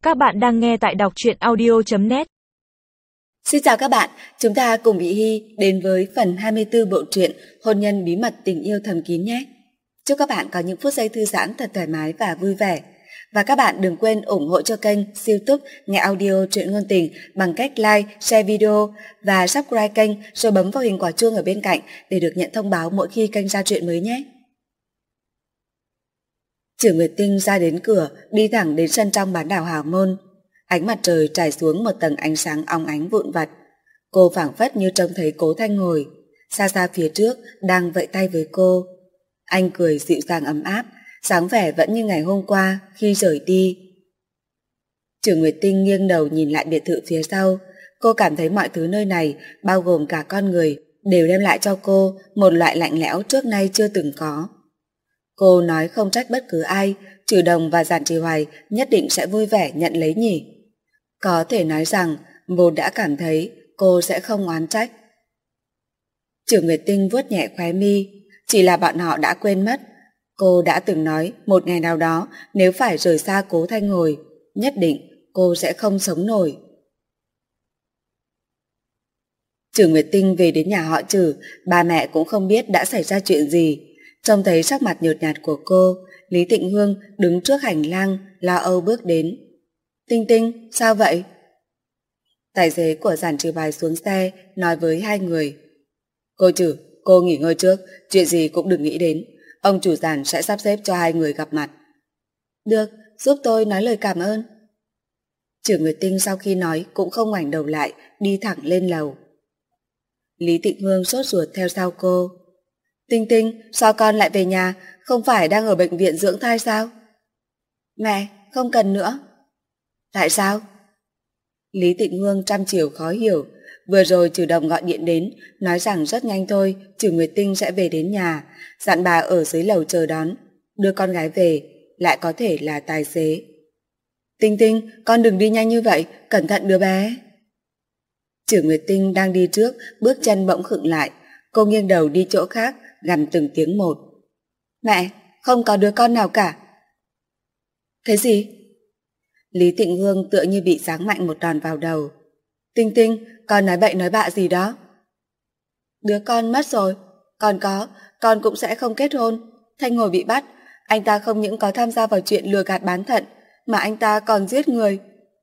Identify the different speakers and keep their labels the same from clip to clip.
Speaker 1: Các bạn đang nghe tại đọc truyện audio.net.
Speaker 2: Xin chào các bạn, chúng ta cùng Mỹ Hy đến với phần 24 bộ truyện Hôn nhân bí mật tình yêu thầm kín nhé. Chúc các bạn có những phút giây thư giãn thật thoải mái và vui vẻ. Và các bạn đừng quên ủng hộ cho kênh YouTube Nghe Audio Truyện Ngôn Tình bằng cách like, share video và subscribe kênh rồi bấm vào hình quả chuông ở bên cạnh để được nhận thông báo mỗi khi kênh ra truyện mới nhé. Trương Nguyệt Tinh ra đến cửa, đi thẳng đến sân trong bán đảo Hào Môn. Ánh mặt trời trải xuống một tầng ánh sáng óng ánh vụn vặt. Cô phảng phất như trông thấy Cố Thanh ngồi, xa xa phía trước đang vẫy tay với cô. Anh cười dịu dàng ấm áp, dáng vẻ vẫn như ngày hôm qua khi rời đi. Trương Nguyệt Tinh nghiêng đầu nhìn lại biệt thự phía sau. Cô cảm thấy mọi thứ nơi này, bao gồm cả con người, đều đem lại cho cô một loại lạnh lẽo trước nay chưa từng có. Cô nói không trách bất cứ ai, Trừ Đồng và Giản Trì Hoài nhất định sẽ vui vẻ nhận lấy nhỉ. Có thể nói rằng vốn đã cảm thấy cô sẽ không oán trách. Trương Nguyệt Tinh vuốt nhẹ khóe mi, chỉ là bọn họ đã quên mất. Cô đã từng nói một ngày nào đó nếu phải rời xa Cố Thanh Ngồi, nhất định cô sẽ không sống nổi. Trương Nguyệt Tinh về đến nhà họ Trừ, ba mẹ cũng không biết đã xảy ra chuyện gì. Trông thấy sắc mặt nhợt nhạt của cô, Lý Tịnh Hương đứng trước hành lang, lo âu bước đến. Tinh Tinh, sao vậy? Tài xế của Giản Trì Hoài xuống xe, nói với hai người. Cô Trừ, cô nghỉ ngơi trước, chuyện gì cũng đừng nghĩ đến. Ông chủ Giản sẽ sắp xếp cho hai người gặp mặt. Được, giúp tôi nói lời cảm ơn. Trương Nguyệt Tinh sau khi nói cũng không ngoảnh đầu lại, đi thẳng lên lầu. Lý Tịnh Hương sốt ruột theo sau cô. Tinh Tinh, sao con lại về nhà, không phải đang ở bệnh viện dưỡng thai sao? Mẹ, không cần nữa. Tại sao? Lý Tịnh Hương trăm chiều khó hiểu. Vừa rồi Trừ Đồng gọi điện đến, nói rằng rất nhanh thôi, Trương Nguyệt Tinh sẽ về đến nhà, dặn bà ở dưới lầu chờ đón, đưa con gái về, lại có thể là tài xế. Tinh Tinh, con đừng đi nhanh như vậy, cẩn thận đứa bé. Trương Nguyệt Tinh đang đi trước, bước chân bỗng khựng lại, cô nghiêng đầu đi chỗ khác, gằn từng tiếng một. Mẹ, không có đứa con nào cả. Thế gì? Lý Tịnh Hương tựa như bị giáng mạnh một đòn vào đầu. Tinh Tinh, con nói bậy nói bạ gì đó? Đứa con mất rồi, con cũng sẽ không kết hôn. Thanh Ngồi bị bắt, anh ta không những có tham gia vào chuyện lừa gạt bán thận, mà anh ta còn giết người.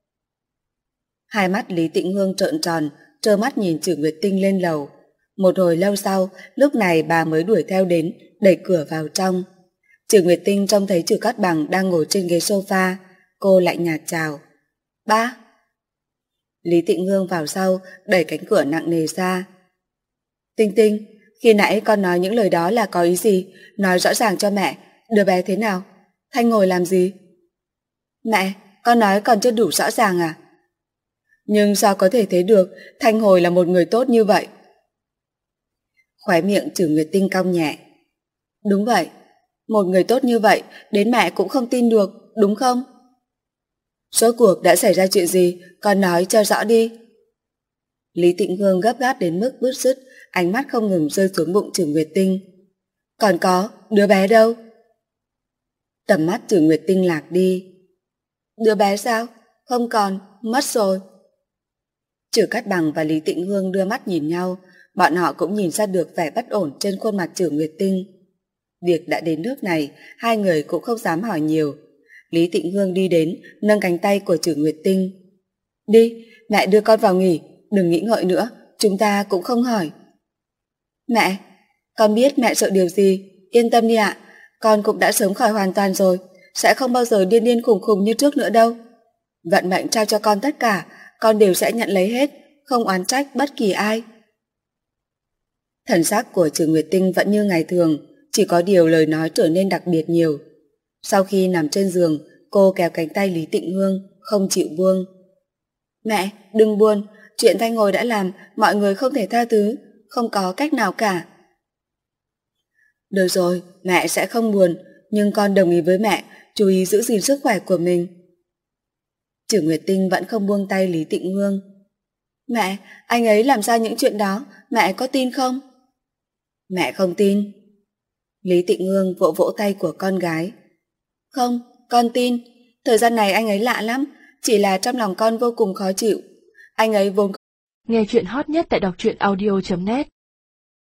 Speaker 2: Hai mắt Lý Tịnh Hương trợn tròn, trơ mắt nhìn Trương Nguyệt Tinh lên lầu. Một hồi lâu sau, lúc này bà mới đuổi theo đến, đẩy cửa vào trong. Trương Nguyệt Tinh trông thấy Trừ Cát Bằng đang ngồi trên ghế sofa, cô lại nhạt chào. Ba. Lý Tịnh Hương vào sau, đẩy cánh cửa nặng nề ra. Tinh Tinh, khi nãy con nói những lời đó là có ý gì? Nói rõ ràng cho mẹ, đứa bé thế nào? Thanh Ngồi làm gì? Mẹ, con nói còn chưa đủ rõ ràng à? Nhưng sao có thể thế được, Thanh Hồi là một người tốt như vậy. Khóe miệng Trương Nguyệt Tinh cong nhẹ. Đúng vậy, một người tốt như vậy, đến mẹ cũng không tin được, đúng không? Rốt cuộc đã xảy ra chuyện gì, con nói cho rõ đi. Lý Tịnh Hương gấp gáp đến mức bứt rứt, ánh mắt không ngừng rơi xuống bụng Trương Nguyệt Tinh. Còn có, đứa bé đâu? Tầm mắt Trương Nguyệt Tinh lạc đi. Đứa bé sao? Không còn, mất rồi. Trừ Cát Bằng và Lý Tịnh Hương đưa mắt nhìn nhau, bọn họ cũng nhìn ra được vẻ bất ổn trên khuôn mặt Trương Nguyệt Tinh. Việc đã đến nước này, hai người cũng không dám hỏi nhiều. Lý Tịnh Hương đi đến, nâng cánh tay của Trương Nguyệt Tinh. Đi, mẹ đưa con vào nghỉ, đừng nghĩ ngợi nữa, chúng ta cũng không hỏi. Mẹ, con biết mẹ sợ điều gì, yên tâm đi ạ, con cũng đã sớm khỏi hoàn toàn rồi, sẽ không bao giờ điên điên khùng khùng như trước nữa đâu. Vận mệnh trao cho con tất cả, con đều sẽ nhận lấy hết, không oán trách bất kỳ ai. Thần sắc của Trương Nguyệt Tinh vẫn như ngày thường, chỉ có điều lời nói trở nên đặc biệt nhiều. Sau khi nằm trên giường, cô kéo cánh tay Lý Tịnh Hương, không chịu buông. Mẹ, đừng buồn, chuyện Thanh Ngồi đã làm, mọi người không thể tha thứ, không có cách nào cả. Được rồi, mẹ sẽ không buồn, nhưng con đồng ý với mẹ, chú ý giữ gìn sức khỏe của mình. Trương Nguyệt Tinh vẫn không buông tay Lý Tịnh Hương. Mẹ, anh ấy làm ra những chuyện đó, mẹ có tin không? Mẹ không tin. Lý Tịnh Hương vỗ vỗ tay của con gái. Không, con tin. Thời gian này anh ấy lạ lắm, chỉ là trong lòng con vô cùng khó chịu. Anh ấy vốn...
Speaker 1: Nghe chuyện hot nhất tại đọc truyện audio.net